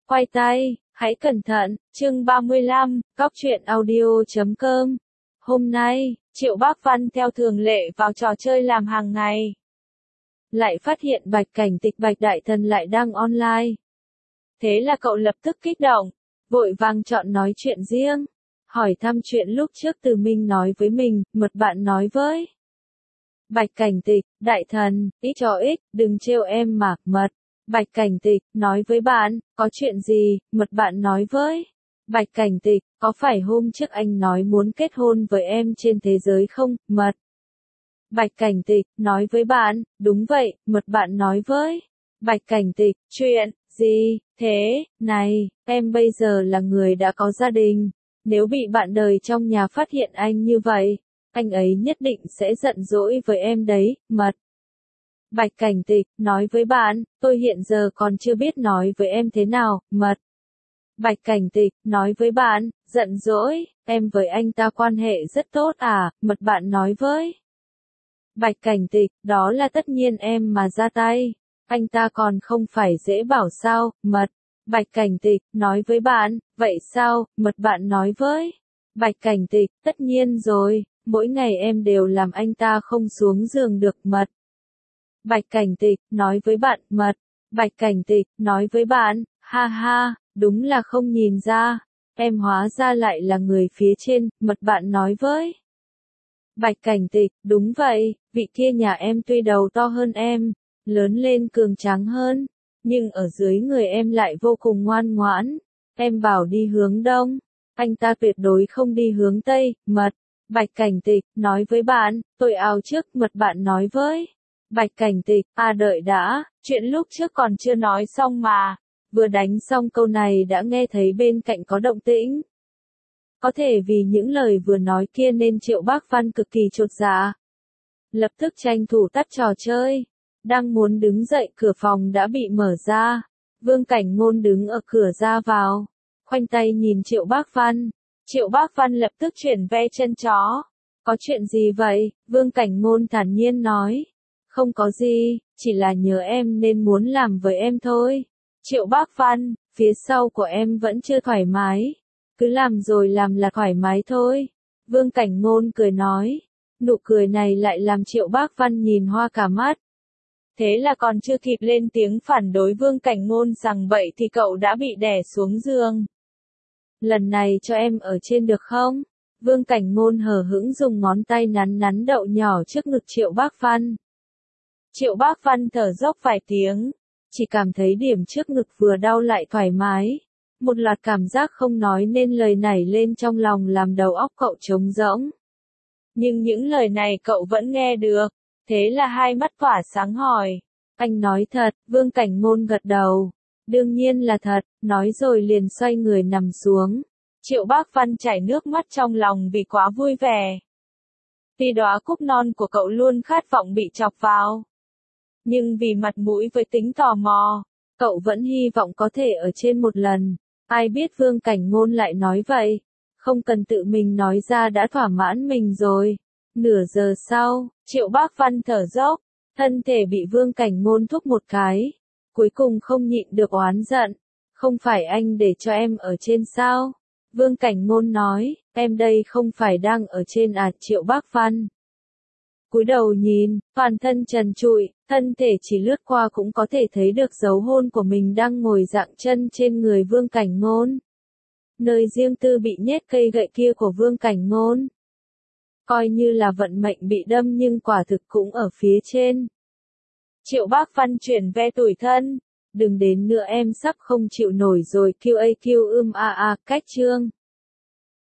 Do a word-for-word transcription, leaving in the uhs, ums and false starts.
Quay tay, hãy cẩn thận, chương ba mươi lăm, góc truyện audio chấm com. Hôm nay, Triệu Bác Văn theo thường lệ vào trò chơi làm hàng ngày. Lại phát hiện Bạch Cảnh Tịch Bạch Đại Thần lại đang online. Thế là cậu lập tức kích động, vội vàng chọn nói chuyện riêng. Hỏi thăm chuyện lúc trước Từ Minh nói với mình, mật bạn nói với. Bạch Cảnh Tịch, Đại Thần, ít cho ít, đừng trêu em mà, mật. Bạch Cảnh Tịch, nói với bạn, có chuyện gì, mật bạn nói với. Bạch Cảnh Tịch, có phải hôm trước anh nói muốn kết hôn với em trên thế giới không, mật. Bạch Cảnh Tịch, nói với bạn, đúng vậy, mật bạn nói với. Bạch Cảnh Tịch, chuyện, gì, thế, này, em bây giờ là người đã có gia đình. Nếu bị bạn đời trong nhà phát hiện anh như vậy, anh ấy nhất định sẽ giận dỗi với em đấy, mật. Bạch Cảnh Tịch, nói với bạn, tôi hiện giờ còn chưa biết nói với em thế nào, mật. Bạch Cảnh Tịch, nói với bạn, giận dỗi, em với anh ta quan hệ rất tốt à, mật bạn nói với. Bạch Cảnh Tịch, đó là tất nhiên em mà ra tay, anh ta còn không phải dễ bảo sao, mật. Bạch Cảnh Tịch, nói với bạn, vậy sao, mật bạn nói với. Bạch Cảnh Tịch, tất nhiên rồi, mỗi ngày em đều làm anh ta không xuống giường được, mật. Bạch Cảnh Tịch, nói với bạn, mật. Bạch Cảnh Tịch, nói với bạn, ha ha, đúng là không nhìn ra, em hóa ra lại là người phía trên, mật bạn nói với. Bạch Cảnh Tịch, đúng vậy, vị kia nhà em tuy đầu to hơn em, lớn lên cường tráng hơn, nhưng ở dưới người em lại vô cùng ngoan ngoãn, em bảo đi hướng đông, anh ta tuyệt đối không đi hướng tây, mật. Bạch Cảnh Tịch, nói với bạn, tôi ao trước, mật bạn nói với. Bạch Cảnh Tịch, à đợi đã, chuyện lúc trước còn chưa nói xong mà, vừa đánh xong câu này đã nghe thấy bên cạnh có động tĩnh. Có thể vì những lời vừa nói kia nên Triệu Bác Văn cực kỳ chột dạ. Lập tức tranh thủ tắt trò chơi, đang muốn đứng dậy cửa phòng đã bị mở ra, Vương Cảnh Ngôn đứng ở cửa ra vào, khoanh tay nhìn Triệu Bác Văn. Triệu Bác Văn lập tức chuyển ve chân chó. Có chuyện gì vậy? Vương Cảnh Ngôn thản nhiên nói. Không có gì, chỉ là nhớ em nên muốn làm với em thôi. Triệu Bác Văn, phía sau của em vẫn chưa thoải mái. Cứ làm rồi làm là thoải mái thôi. Vương Cảnh Ngôn cười nói. Nụ cười này lại làm Triệu Bác Văn nhìn hoa cả mắt. Thế là còn chưa kịp lên tiếng phản đối Vương Cảnh Ngôn rằng vậy thì cậu đã bị đè xuống giường. Lần này cho em ở trên được không? Vương Cảnh Ngôn hờ hững dùng ngón tay nắn nắn đậu nhỏ trước ngực Triệu Bác Văn. Triệu Bác Văn thở dốc vài tiếng, chỉ cảm thấy điểm trước ngực vừa đau lại thoải mái. Một loạt cảm giác không nói nên lời nảy lên trong lòng làm đầu óc cậu trống rỗng. Nhưng những lời này cậu vẫn nghe được, thế là hai mắt tỏa sáng hỏi. Anh nói thật, Vương Cảnh Ngôn gật đầu. Đương nhiên là thật, nói rồi liền xoay người nằm xuống. Triệu Bác Văn chảy nước mắt trong lòng vì quá vui vẻ. Vì đóa cúc non của cậu luôn khát vọng bị chọc vào. Nhưng vì mặt mũi với tính tò mò, cậu vẫn hy vọng có thể ở trên một lần. Ai biết Vương Cảnh Ngôn lại nói vậy. Không cần tự mình nói ra đã thỏa mãn mình rồi. Nửa giờ sau, Triệu Bác Văn thở dốc, thân thể bị Vương Cảnh Ngôn thúc một cái. Cuối cùng không nhịn được oán giận. Không phải anh để cho em ở trên sao? Vương Cảnh Ngôn nói, em đây không phải đang ở trên à? Triệu Bác Văn cúi đầu nhìn, toàn thân trần trụi, thân thể chỉ lướt qua cũng có thể thấy được dấu hôn của mình đang ngồi dạng chân trên người Vương Cảnh Ngôn. Nơi riêng tư bị nhét cây gậy kia của Vương Cảnh Ngôn. Coi như là vận mệnh bị đâm nhưng quả thực cũng ở phía trên. Triệu Bác Văn chuyển ve tủi thân. Đừng đến nữa em sắp không chịu nổi rồi, Q A Q ưm a a, cách chương.